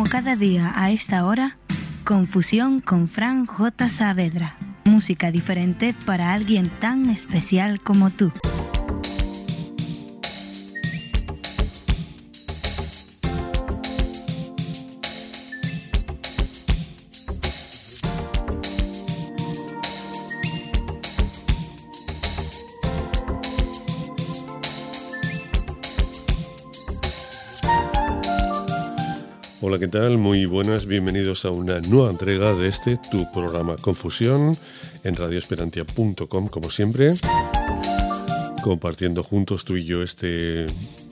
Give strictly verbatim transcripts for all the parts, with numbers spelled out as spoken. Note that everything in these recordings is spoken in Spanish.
cada día a esta hora, Confusión con Fran J. Saavedra. Música diferente para alguien tan especial como tú. Hola, ¿qué tal? Muy buenas, bienvenidos a una nueva entrega de este, tu programa Confusión, en radio esperantia punto com, como siempre, compartiendo juntos tú y yo este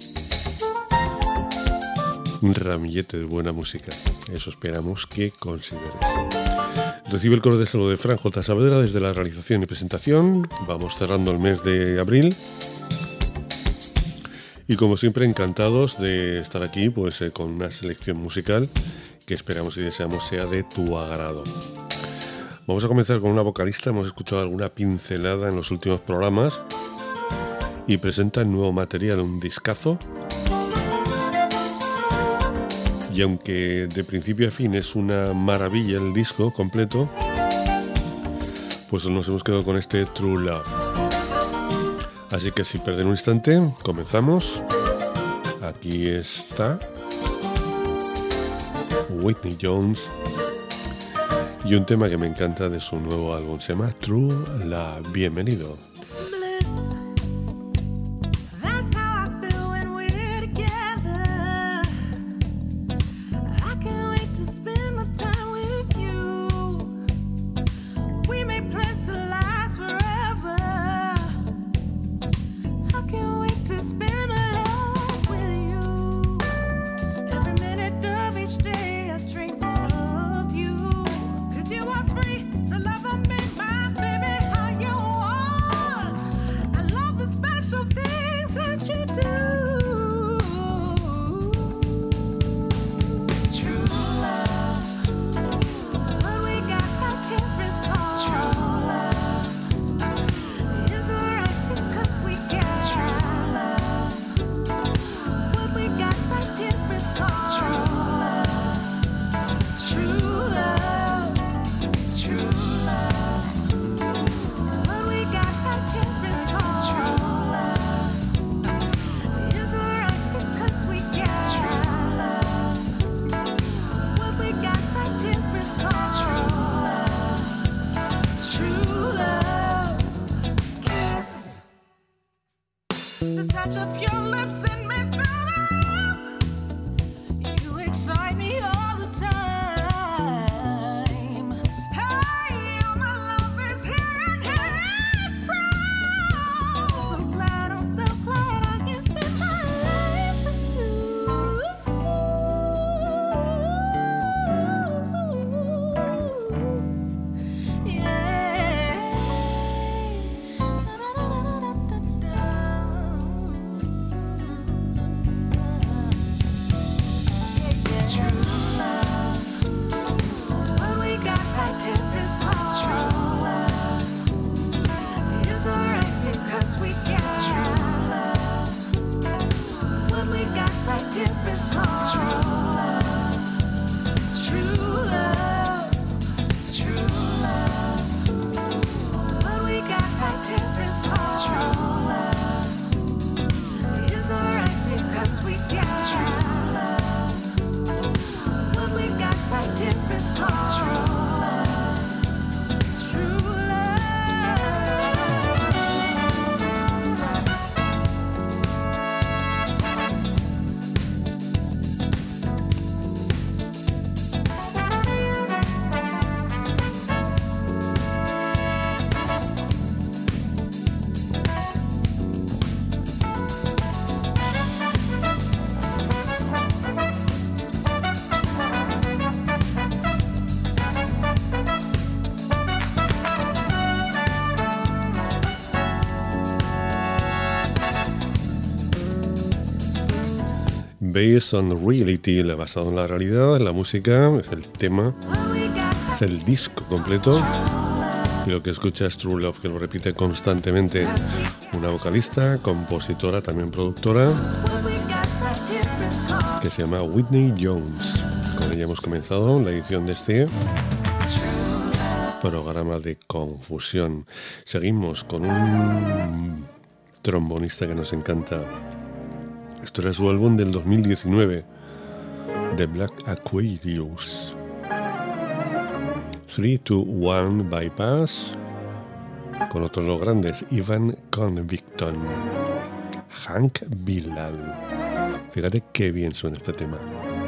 un ramillete de buena música. Eso esperamos que consideres. Recibe el coro de saludo de Fran J. Saavedra desde la realización y presentación. Vamos cerrando el mes de abril. Y como siempre, encantados de estar aquí pues eh, con una selección musical que esperamos y deseamos sea de tu agrado. Vamos a comenzar con una vocalista. Hemos escuchado alguna pincelada en los últimos programas y presenta nuevo material, un discazo. Y aunque de principio a fin es una maravilla el disco completo, pues nos hemos quedado con este True Love. Así que sin perder un instante, comenzamos. Aquí está Whitney Jones y un tema que me encanta de su nuevo álbum, se llama True Love. Bienvenido. Based on Reality, basado en la realidad, la música, es el tema, es el disco completo. Y lo que escucha es True Love, que lo repite constantemente. Una vocalista, compositora, también productora, que se llama Whitney Jones. Con ella hemos comenzado la edición de este programa de Confusión. Seguimos con un trombonista que nos encanta. Esto era su álbum del dos mil diecinueve, The Black Aquarius. three two one Bypass, con otros los grandes, Ivan Convicton, Hank Bilal. Fíjate qué bien suena este tema.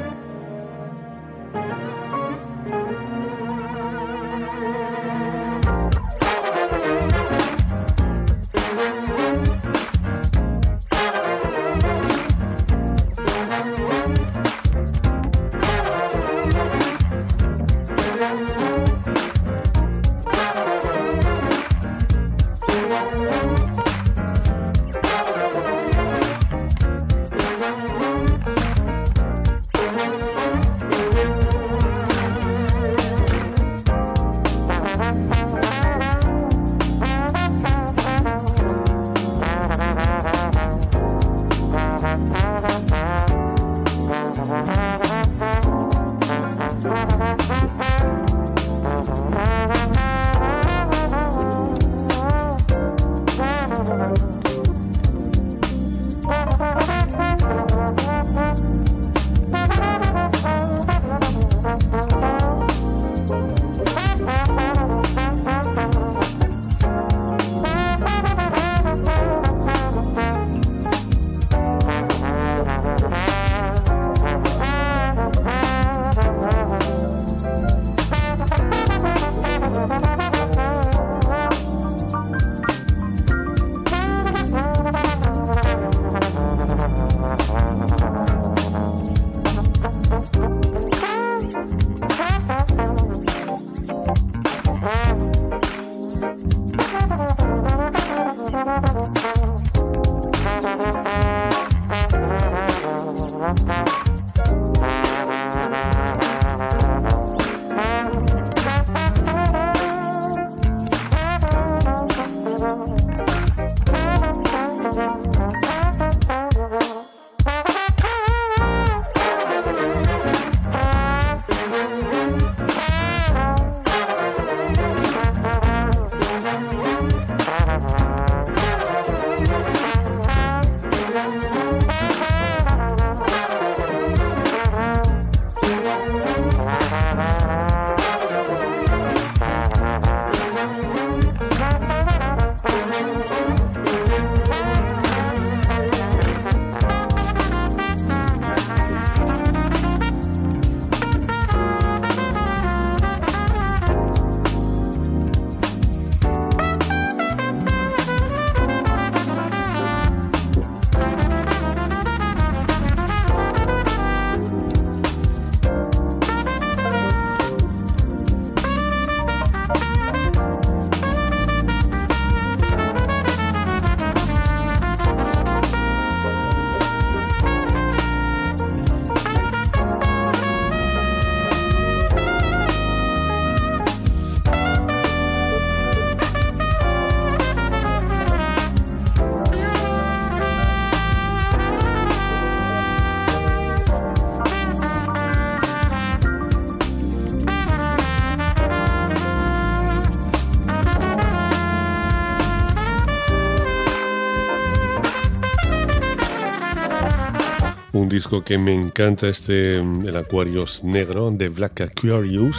Un disco que me encanta, este, el Aquarius negro, de Black Aquarius,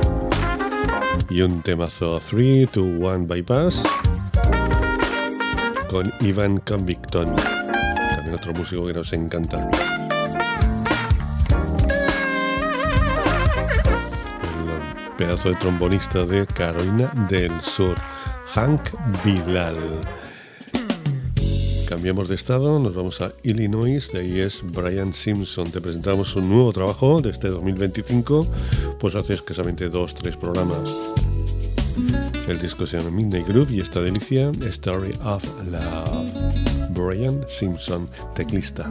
y un temazo three two one Bypass con Ivan Convicton, también otro músico que nos encanta. El pedazo de trombonista de Carolina del Sur, Hank Bilal. Cambiamos de estado, nos vamos a Illinois, de ahí es Brian Simpson. Te presentamos un nuevo trabajo de este dos mil veinticinco, pues hace escasamente dos, tres programas. El disco se llama Midnight Groove y esta delicia, Story of Love. Brian Simpson, teclista.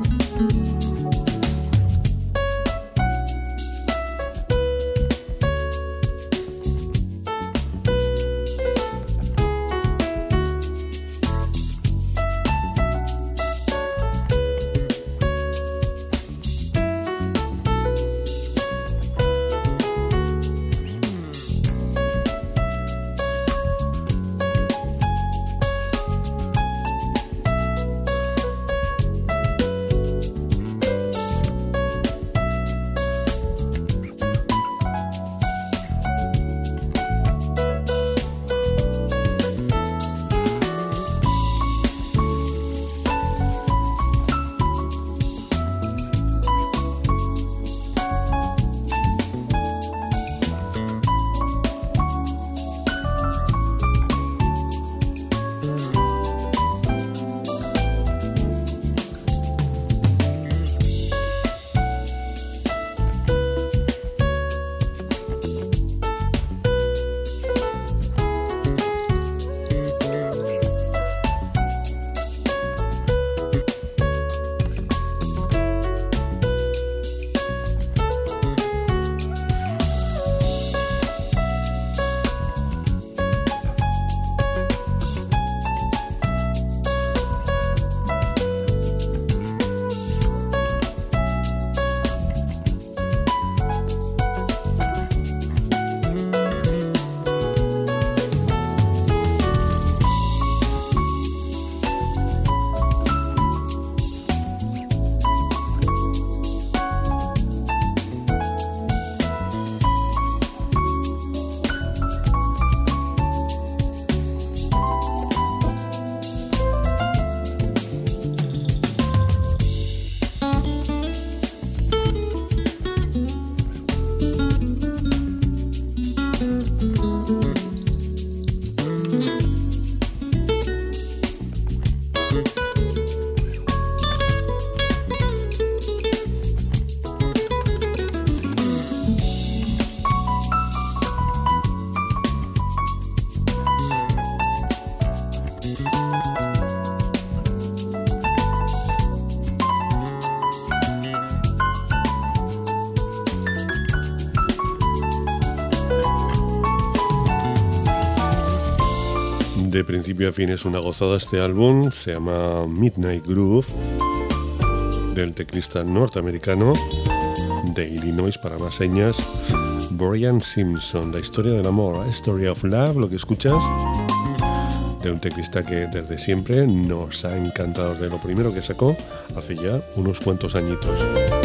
De principio a fin es una gozada este álbum, se llama Midnight Groove, del teclista norteamericano de Illinois, para más señas, Brian Simpson. La historia del amor, Story of Love, lo que escuchas, de un teclista que desde siempre nos ha encantado, de lo primero que sacó hace ya unos cuantos añitos.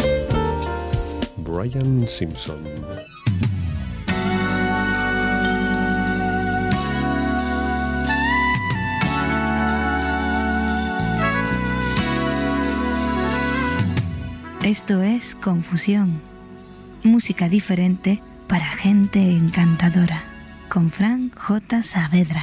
Brian Simpson. Esto es Confusión, música diferente para gente encantadora, con Fran J. Saavedra.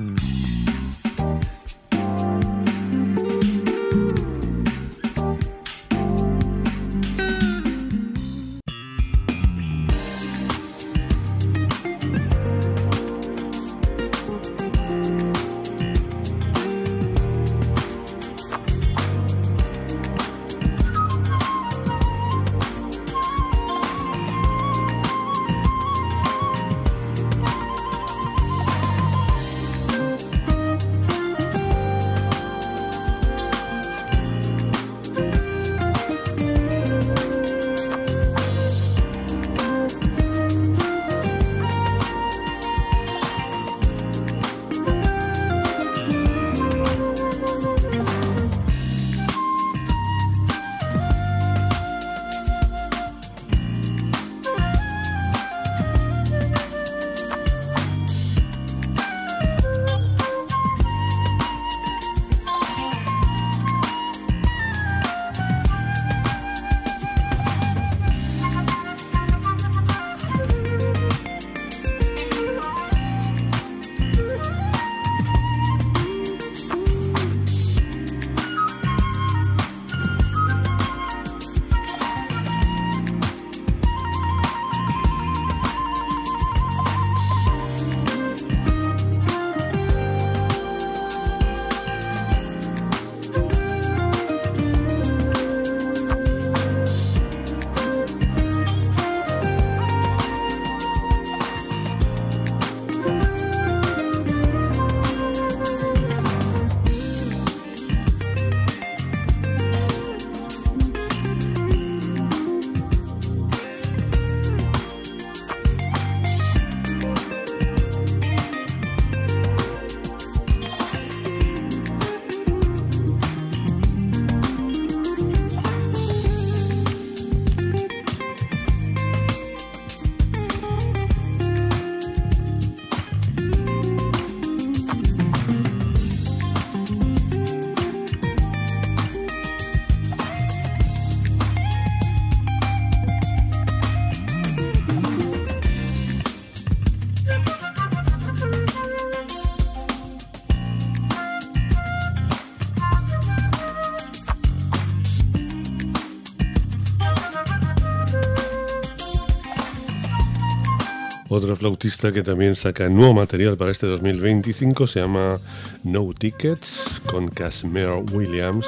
Otro flautista que también saca nuevo material para este dos mil veinticinco se llama No Tickets, con Casimir Williams,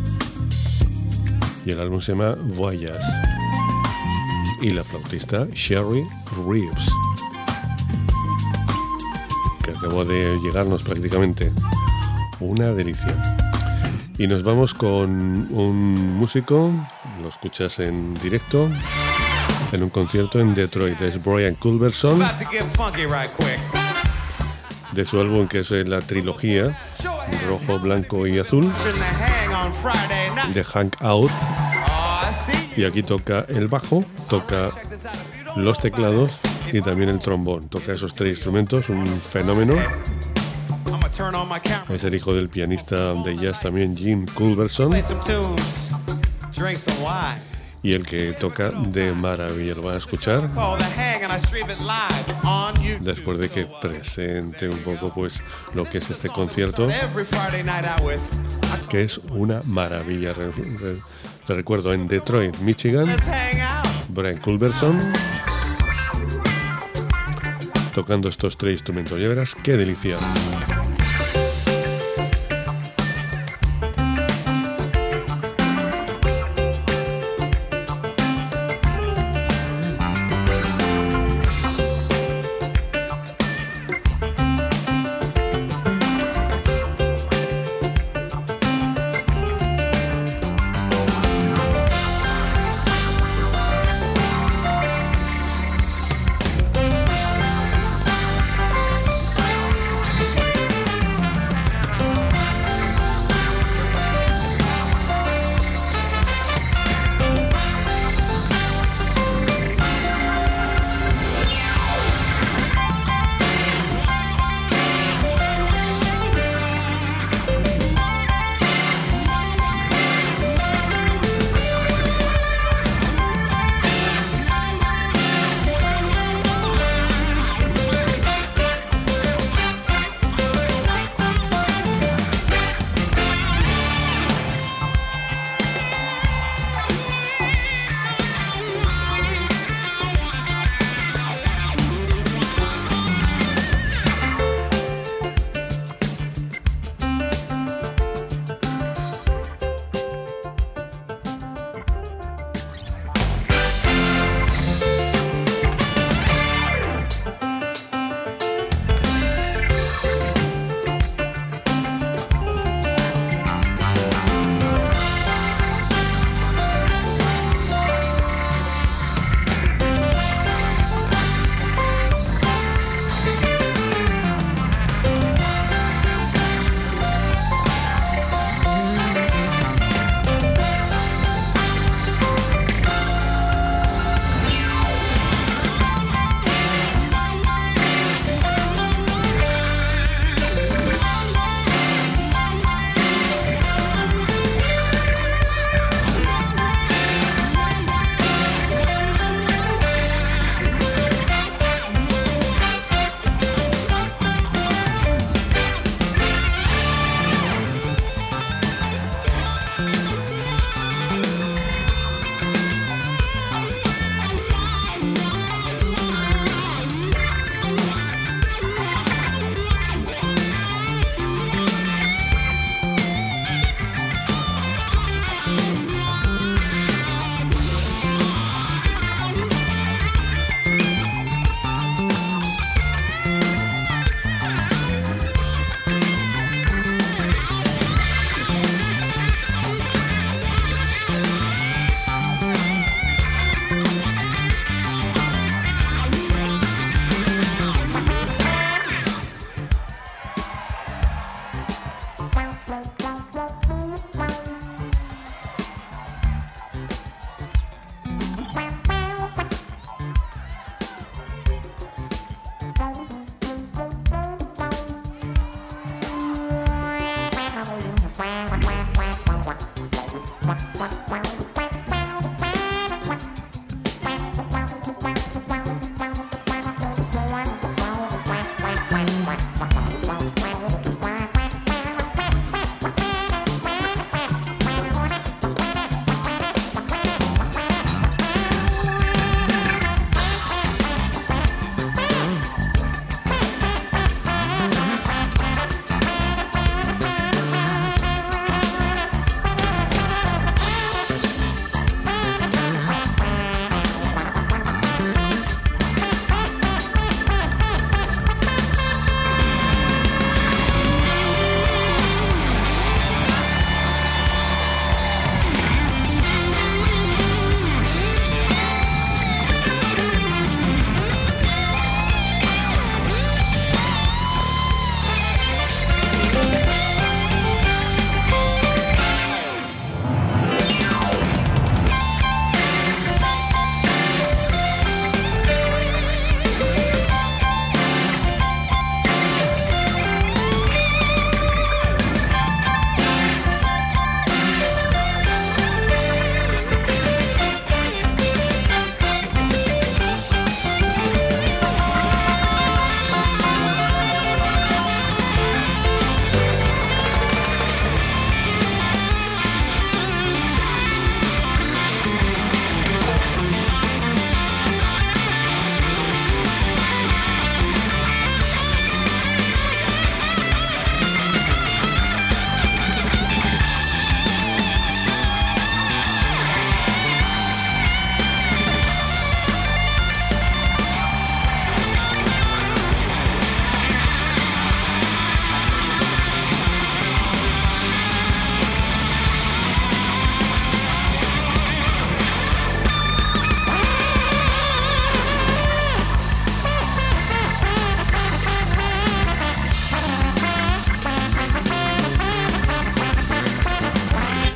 y el álbum se llama Voyage, y la flautista Sherry Reeves, que acabó de llegarnos prácticamente. Una delicia. Y nos vamos con un músico, lo escuchas en directo en un concierto en Detroit. Es Brian Culberson, de su álbum que es la trilogía rojo, blanco y azul, de Hank Out. Y aquí toca el bajo, toca los teclados y también el trombón. Toca esos tres instrumentos, un fenómeno. Es el hijo del pianista de jazz también, Jim Culberson, y el que toca de maravilla. Lo van a escuchar después de que presente un poco pues lo que es este concierto, que es una maravilla. Re, re, te recuerdo, en Detroit, Michigan, Brian Culberson tocando estos tres instrumentos. Ya verás qué delicia.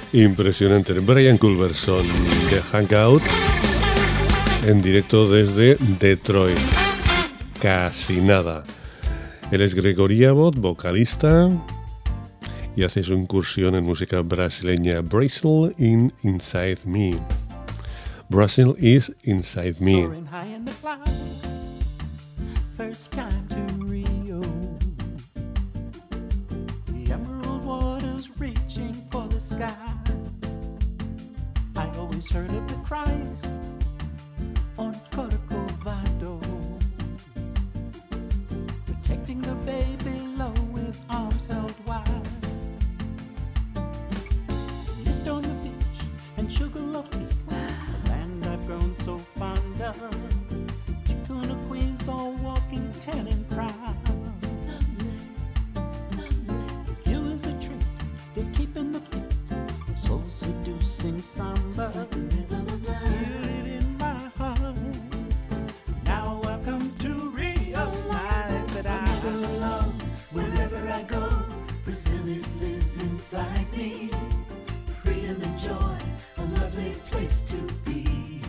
Impresionante. Brian Culberson de Hangout en directo desde Detroit. Casi nada. Él es Gregory Abbott, vocalista, y hace su incursión en música brasileña. Brazil in Inside Me. Brazil is Inside Me. First time to Rio. The emerald waters reaching for the sky. I always heard of the Christ on Corcovado, protecting the baby low with arms held wide. Mist on the beach and Sugarloaf Creek, a land I've grown so fond of. Chicuna queens all walking tan and proud. The view is a treat, they keep in the beat of soul seducing samba. Feel it in my heart. Now I've come to realize that I'm never alone. Wherever I go, Brazil, it lives inside me. Freedom and joy, a lovely place to be.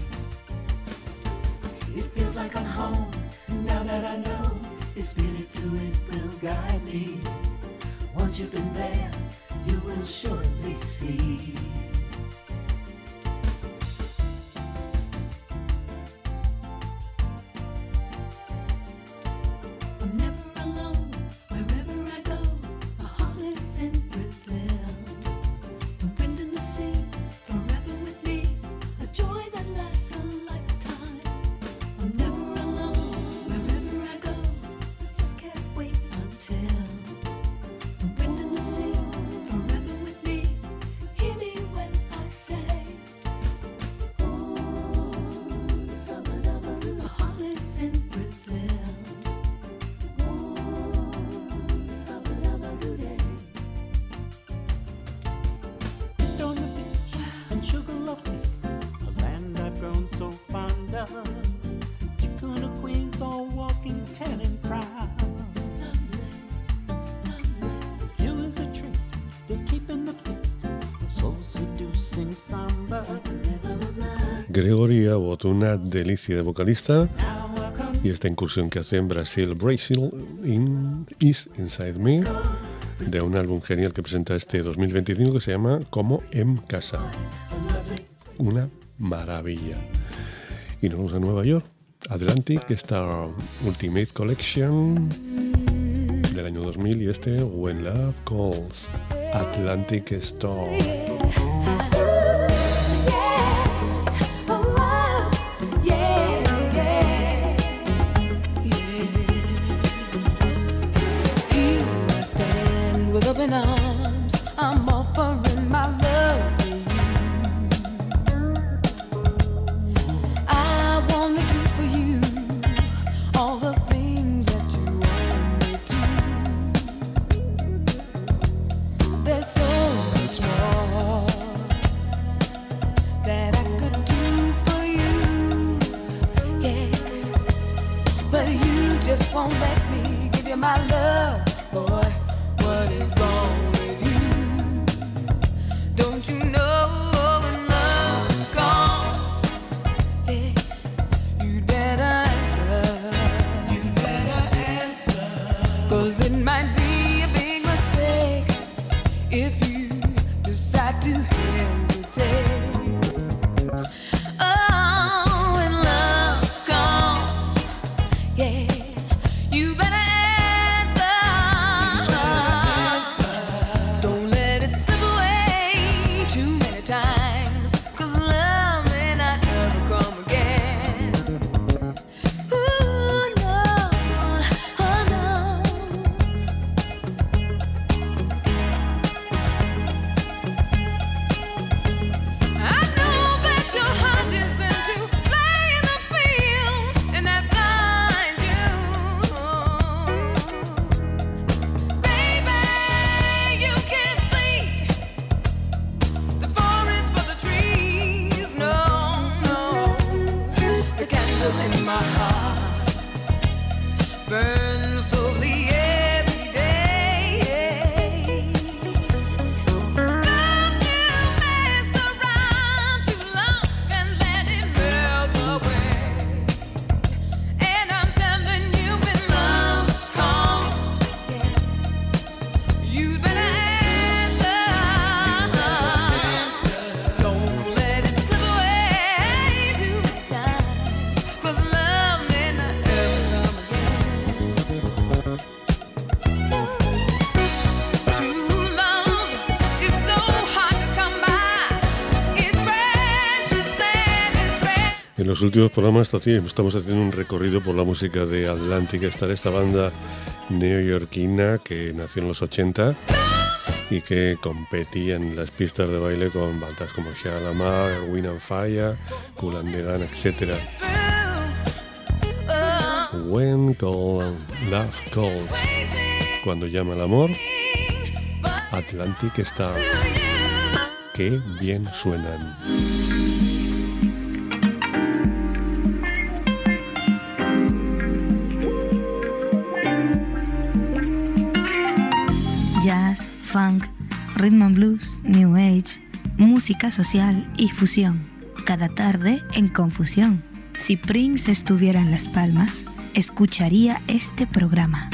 It feels like I'm home, now that I know His Spirit to it will guide me. Once you've been there, you will surely see. I'm never alone, wherever I go, my heart lives in Brazil. The wind and the sea, forever with me, a joy that lasts a lifetime. I'm never alone, wherever I go, just can't wait until the wind and the sea, forever with me. Hear me when I say, oh, sabadaba, my heart lives in Brazil. Oh, sabadaba, Mist on the beach and Sugarloaf Creek, a land I've grown so fond of. Chicuna queens all walking tan and proud. The view is a treat, they keep in the beat of soul seducing samba. Gregory Abbott, una delicia de vocalista, Now I've come y esta incursión que hace en Brasil, Brazil in, is Inside Me, de un álbum genial que presenta este dos mil veinticinco que se llama Como en Casa. Una maravilla. Y nos vamos a Nueva York, Atlantic Star Ultimate Collection del año dos mil y este When Love Calls, Atlantic Star. Here I stand with open arms. I'm offering my love to you. I wanna do for you all the things that you want me to. There's so much more that I could do for you, yeah. But you just won't let me give you my love, boy. What is wrong with los últimos programas estamos haciendo un recorrido por la música de Atlantic Starr, esta banda neoyorquina que nació en los ochenta y que competía en las pistas de baile con bandas como Shia LaMar, Erwin and Fire, Kool and the Gang, etcétera. When call, love calls, cuando llama el amor, Atlantic Starr. Qué bien suenan. Jazz, funk, rhythm and blues, new age, música social y fusión. Cada tarde en Confusión. Si Prince estuviera en Las Palmas, escucharía este programa.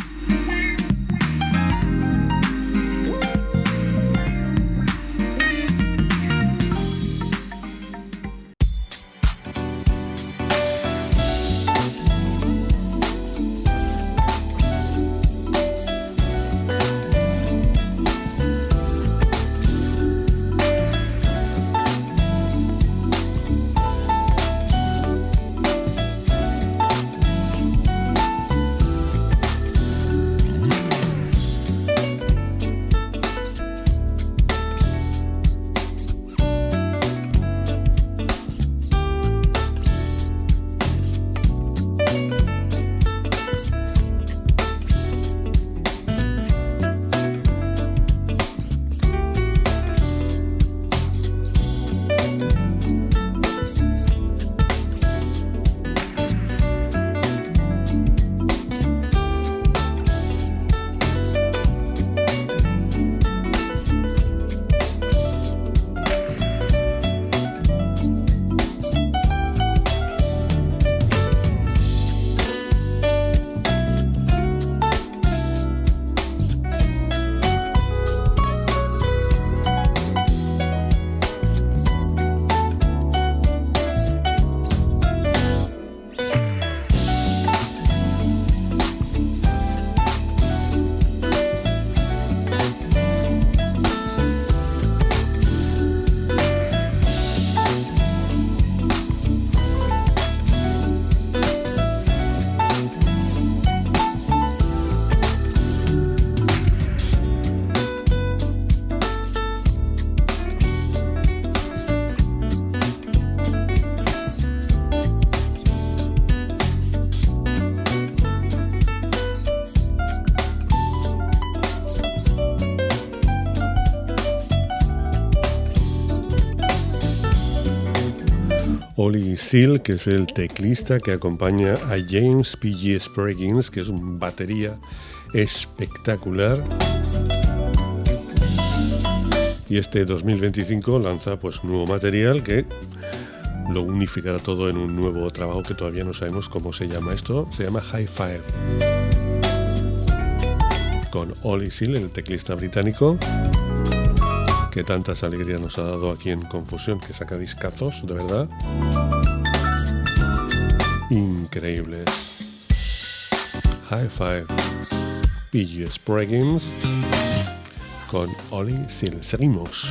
Ollie Seal, que es el teclista que acompaña a James P G Spraggins, que es un batería espectacular. Y este dos mil veinticinco lanza pues nuevo material que lo unificará todo en un nuevo trabajo que todavía no sabemos cómo se llama. Esto se llama High Five. Con Ollie Seal, el teclista británico, que tantas alegrías nos ha dado aquí en Confusión, que saca discazos, de verdad, increíbles. High Five, P G Spraggins con Ollie Seal. Seguimos.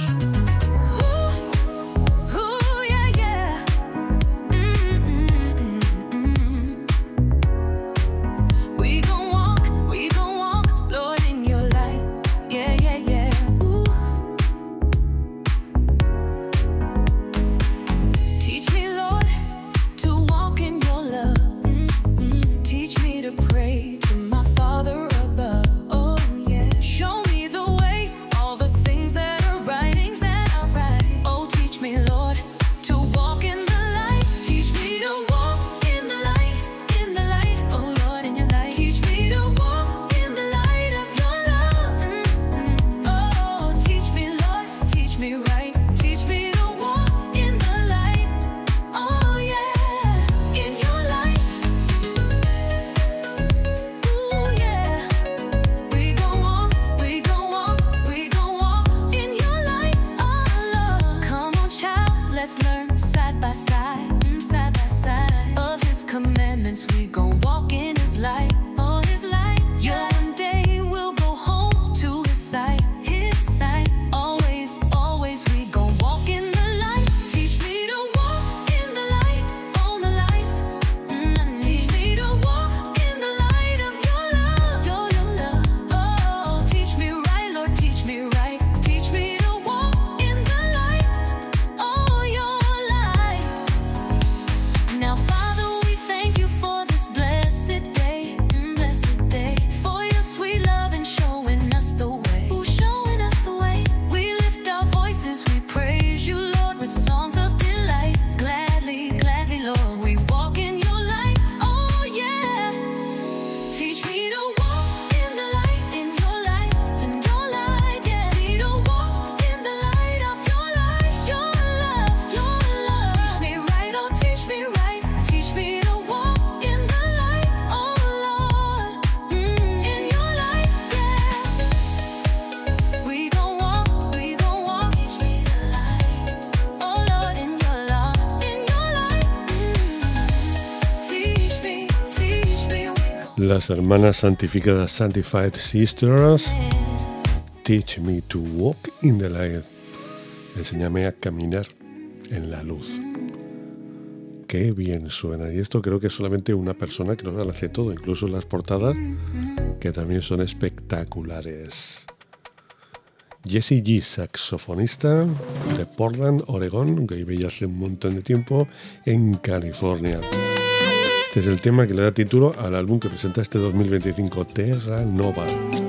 Show me the way, all the things that are right, things that are Las hermanas santificadas Sanctified Sisters, Teach me to walk in the light. Enséñame a caminar en la luz. Qué bien suena. Y esto creo que es solamente una persona que lo hace todo, incluso las portadas, que también son espectaculares. Jessie G, saxofonista de Portland, Oregón, que vive ya hace un montón de tiempo en California. Este es el tema que le da título al álbum que presenta este dos mil veinticinco, Terra Nova.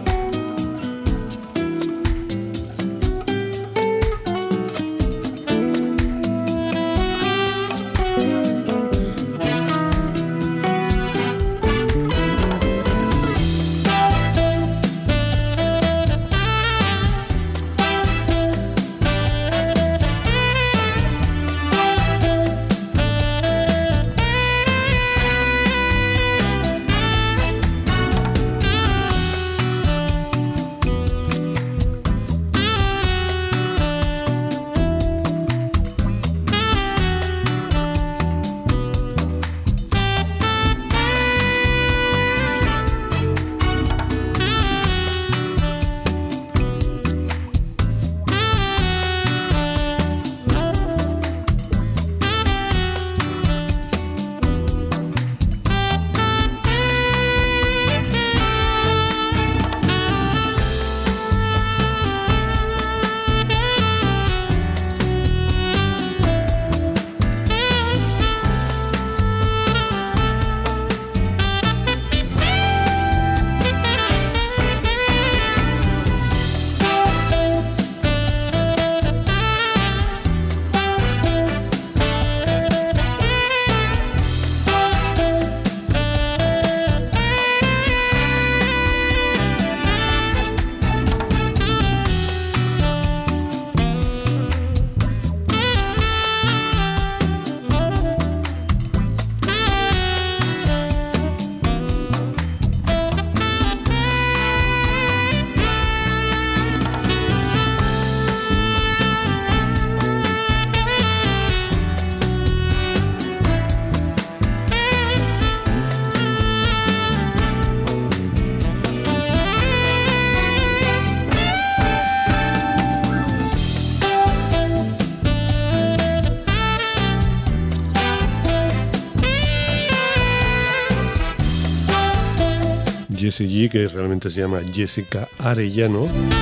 Jessie G, que realmente se llama Jessica Arellano,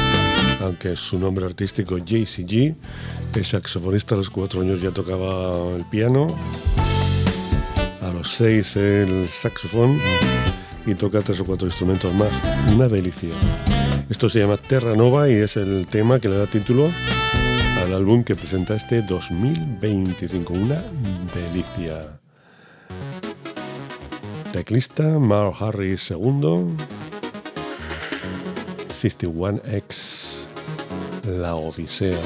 aunque su nombre artístico Jessie G. Es saxofonista, a los cuatro años ya tocaba el piano, a los seis el saxofón y toca tres o cuatro instrumentos más. Una delicia. Esto se llama Terra Nova y es el tema que le da título al álbum que presenta este dos mil veinticinco. Una delicia. Teclista Mark Harris segundo, sesenta y uno X, La Odisea.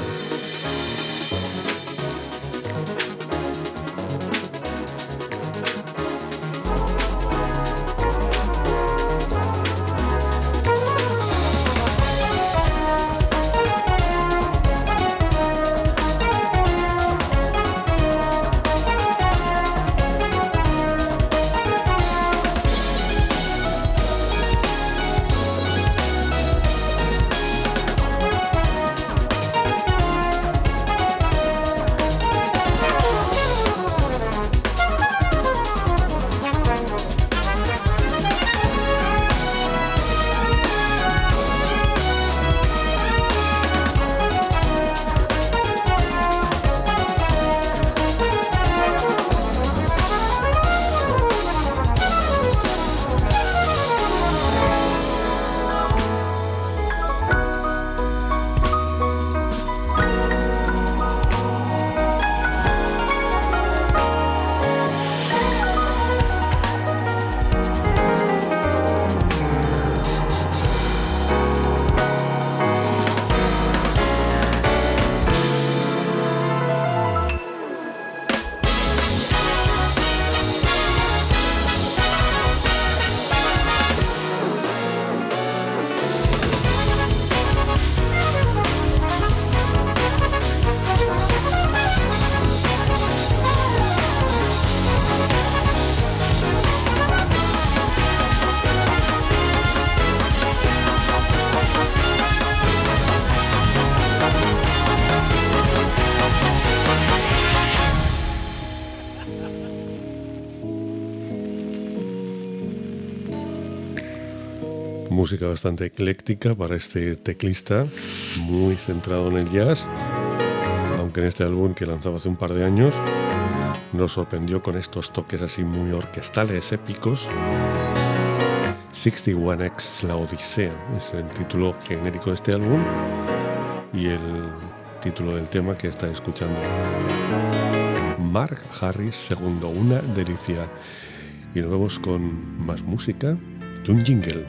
música bastante ecléctica para este teclista, muy centrado en el jazz, aunque en este álbum que lanzaba hace un par de años nos sorprendió con estos toques así muy orquestales, épicos. sesenta y uno X La Odisea es el título genérico de este álbum y el título del tema que está escuchando. Mark Harris segundo, una delicia. Y nos vemos con más música y un jingle.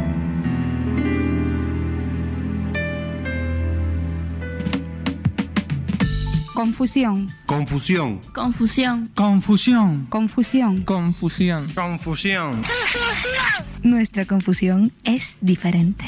Confusión. Confusión. Confusión. Confusión. Confusión. Confusión. Confusión. Nuestra confusión es diferente.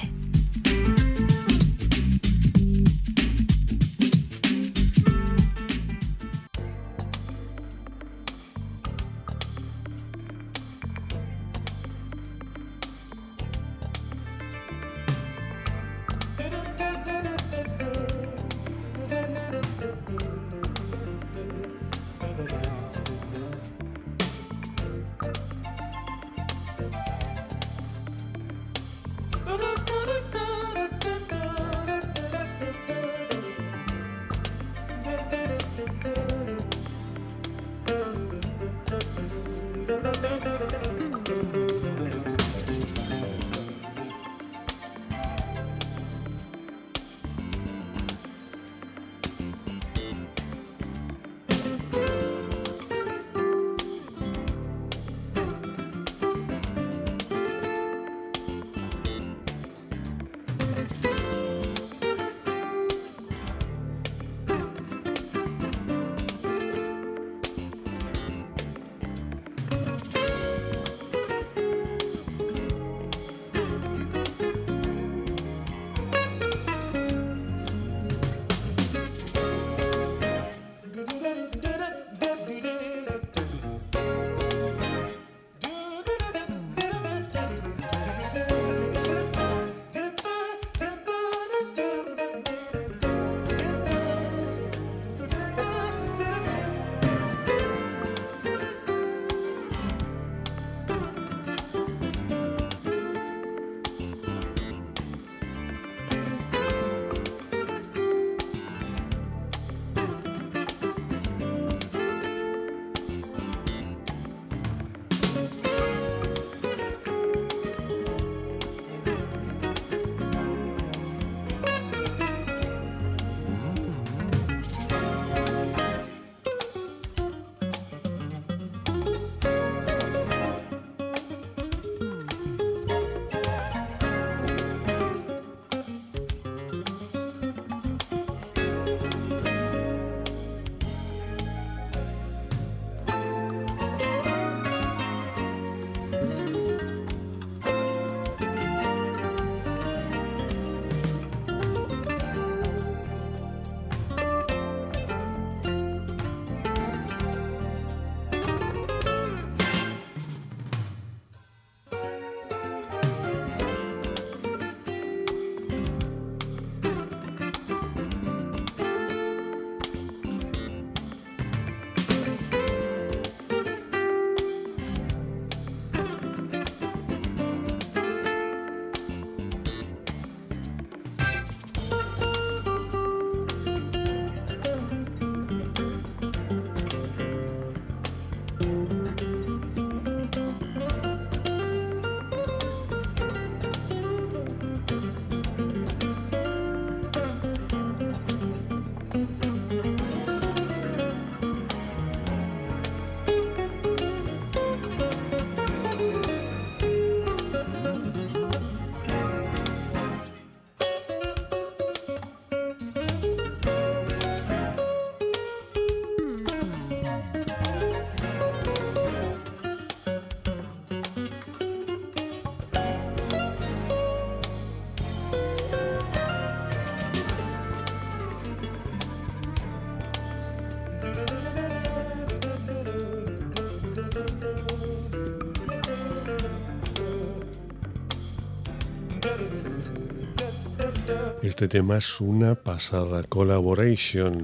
Este tema es una pasada. Collaboration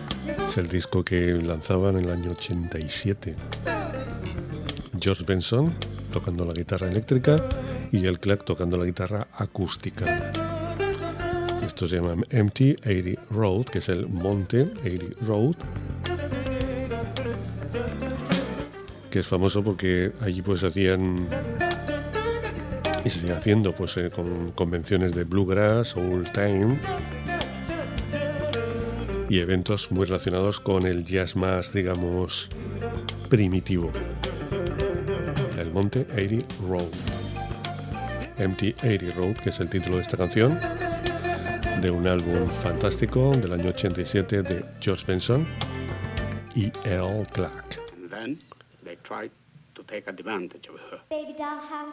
es el disco que lanzaban en el año ochenta y siete. George Benson tocando la guitarra eléctrica y el Clark tocando la guitarra acústica. Esto se llama M T ochenta Road, que es el Monte ochenta Road, que es famoso porque allí pues hacían y se sigue haciendo pues eh, con convenciones de bluegrass, old time y eventos muy relacionados con el jazz más, digamos, primitivo. El Monte ochenta Road, M T ochenta Road, que es el título de esta canción, de un álbum fantástico del año ochenta y siete de George Benson y Earl Clark. And then they tried to take advantage of her. Baby doll house.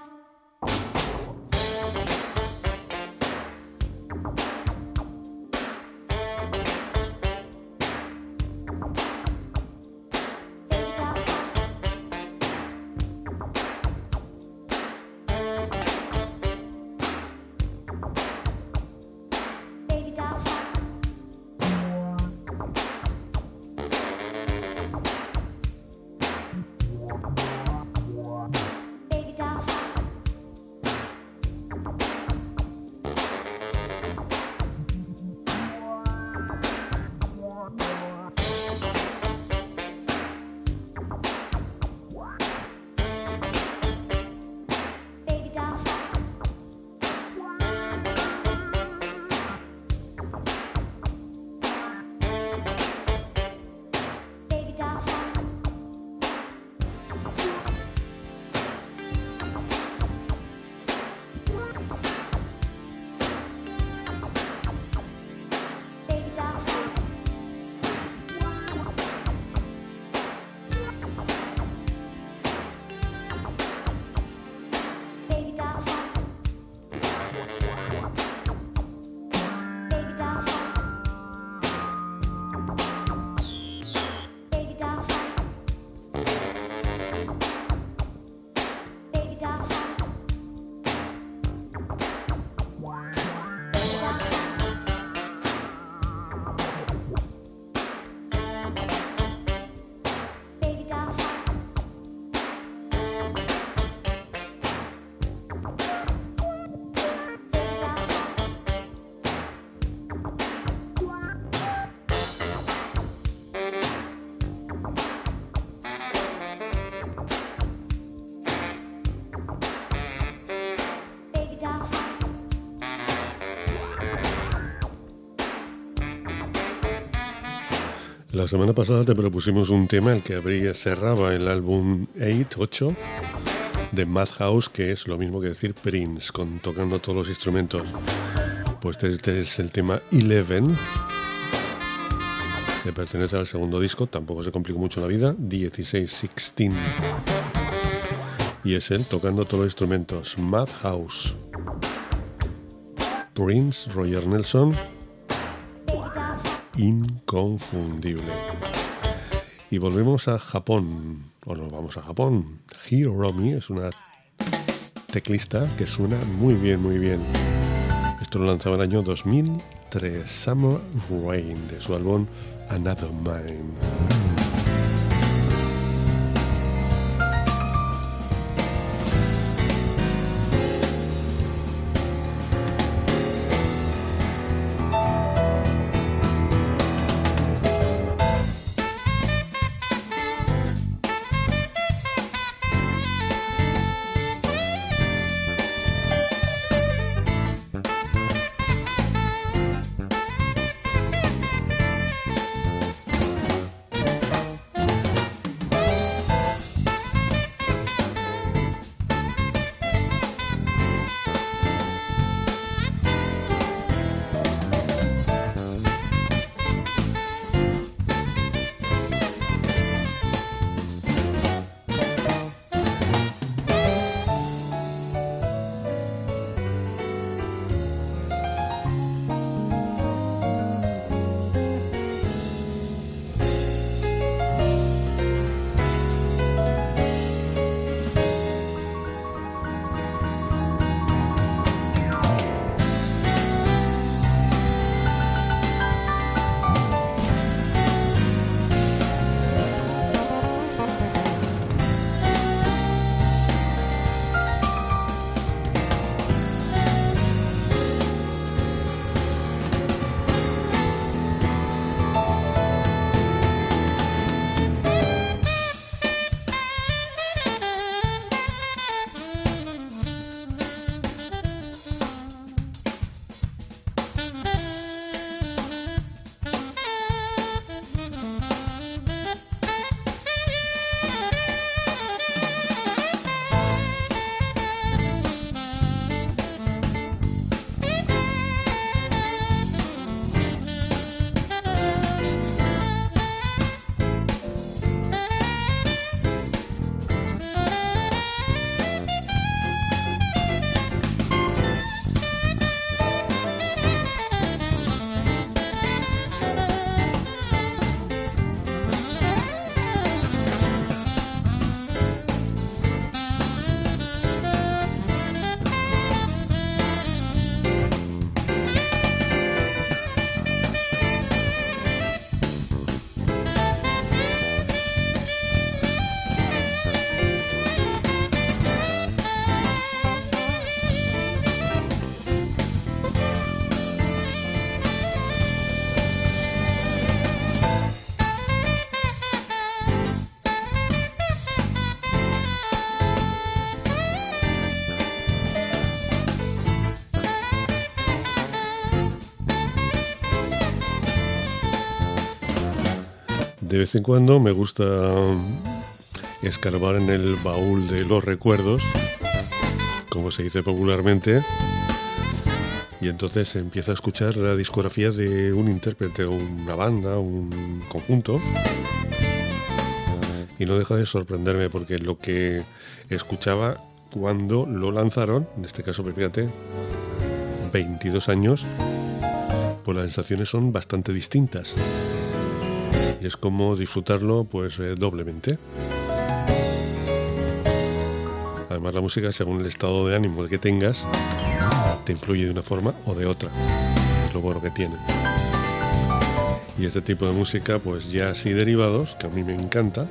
La semana pasada te propusimos un tema, el que abría, cerraba el álbum ocho de Madhouse, que es lo mismo que decir Prince, con tocando todos los instrumentos. Pues este es el tema Eleven, que pertenece al segundo disco, tampoco se complicó mucho la vida, dieciséis, dieciséis. Y es él tocando todos los instrumentos, Madhouse. Prince, Roger Nelson, inconfundible. Y volvemos a Japón, o nos vamos a Japón. Hiromi es una teclista que suena muy bien, muy bien. Esto lo lanzaba en el año dos mil tres, Summer Rain, de su álbum Another Mind. De vez en cuando me gusta escarbar en el baúl de los recuerdos, como se dice popularmente, y entonces empiezo a escuchar la discografía de un intérprete, una banda, un conjunto, y no deja de sorprenderme porque lo que escuchaba cuando lo lanzaron, en este caso, fíjate, veintidós años, pues las sensaciones son bastante distintas. Y es como disfrutarlo pues eh, doblemente. Además la música, según el estado de ánimo que tengas, te influye de una forma o de otra. Es lo bueno que tiene. Y este tipo de música, pues jazz y derivados, que a mí me encanta,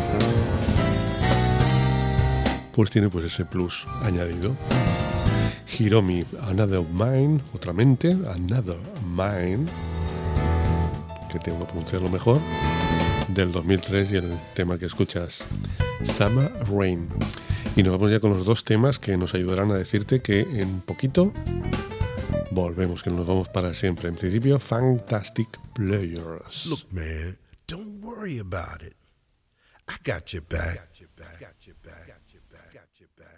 pues tiene pues ese plus añadido. Hiromi, Another Mind, otra mente, Another Mind, que tengo que pronunciarlo mejor, del dos mil tres, y el tema que escuchas, Summer Rain. Y nos vamos ya con los dos temas que nos ayudarán a decirte que en poquito volvemos, que nos vamos para siempre. En principio, Fantastic Players. Look, man, don't worry about it. I got your back. Got your back. Got your back. Got your back. Got your back.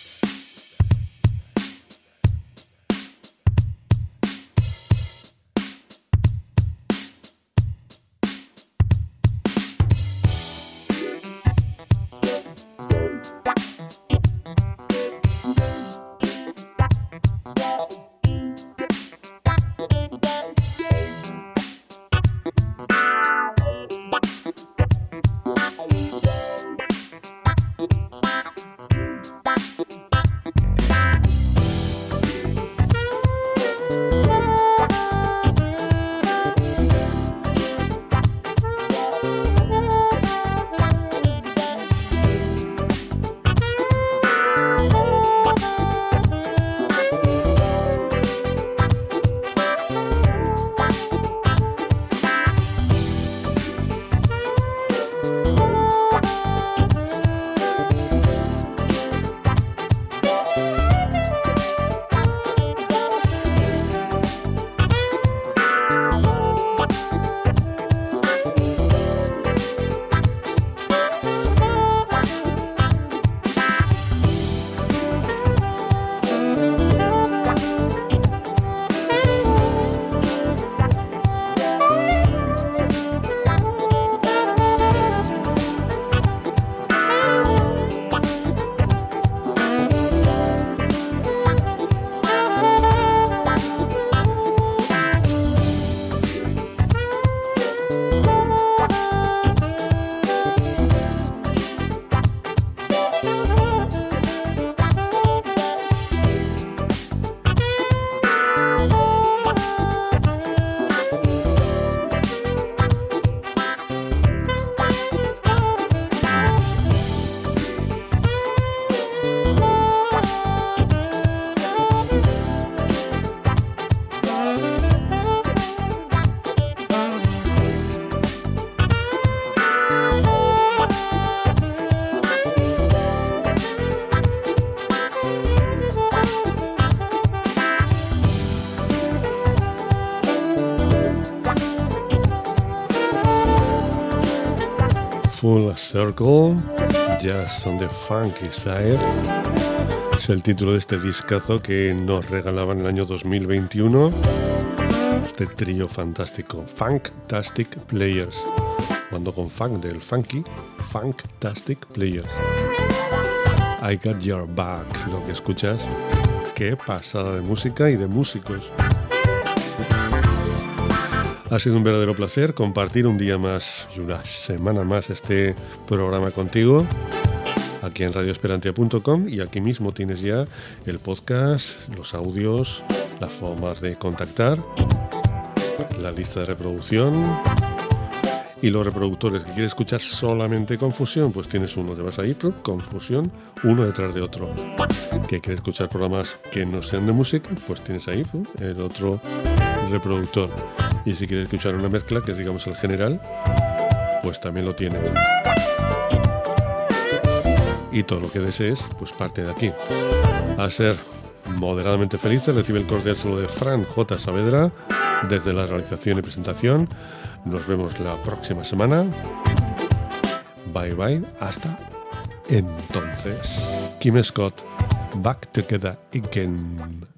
Full Circle, Jazz on the Funky Side. Es el título de este discazo que nos regalaban en el año dos mil veintiuno. Este trío fantástico, Funktastic Players. Cuando con funk del funky, Funktastic Players. I Got Your Back, lo que escuchas. Qué pasada de música y de músicos. Ha sido un verdadero placer compartir un día más y una semana más este programa contigo, aquí en radio esperantia punto com, y aquí mismo tienes ya el podcast, los audios, las formas de contactar, la lista de reproducción y los reproductores que quieres escuchar solamente Confusión, pues tienes uno, te vas a ir, Confusión, uno detrás de otro. Que quieres escuchar programas que no sean de música, pues tienes ahí el otro reproductor. Y si quieres escuchar una mezcla, que es digamos el general, pues también lo tienes. Y todo lo que desees, pues parte de aquí. A ser Moderadamente Felices recibe el cordial saludo de Fran J. Saavedra desde la realización y presentación. Nos vemos la próxima semana. Bye bye, hasta entonces. Kim Scott, Back Together Again.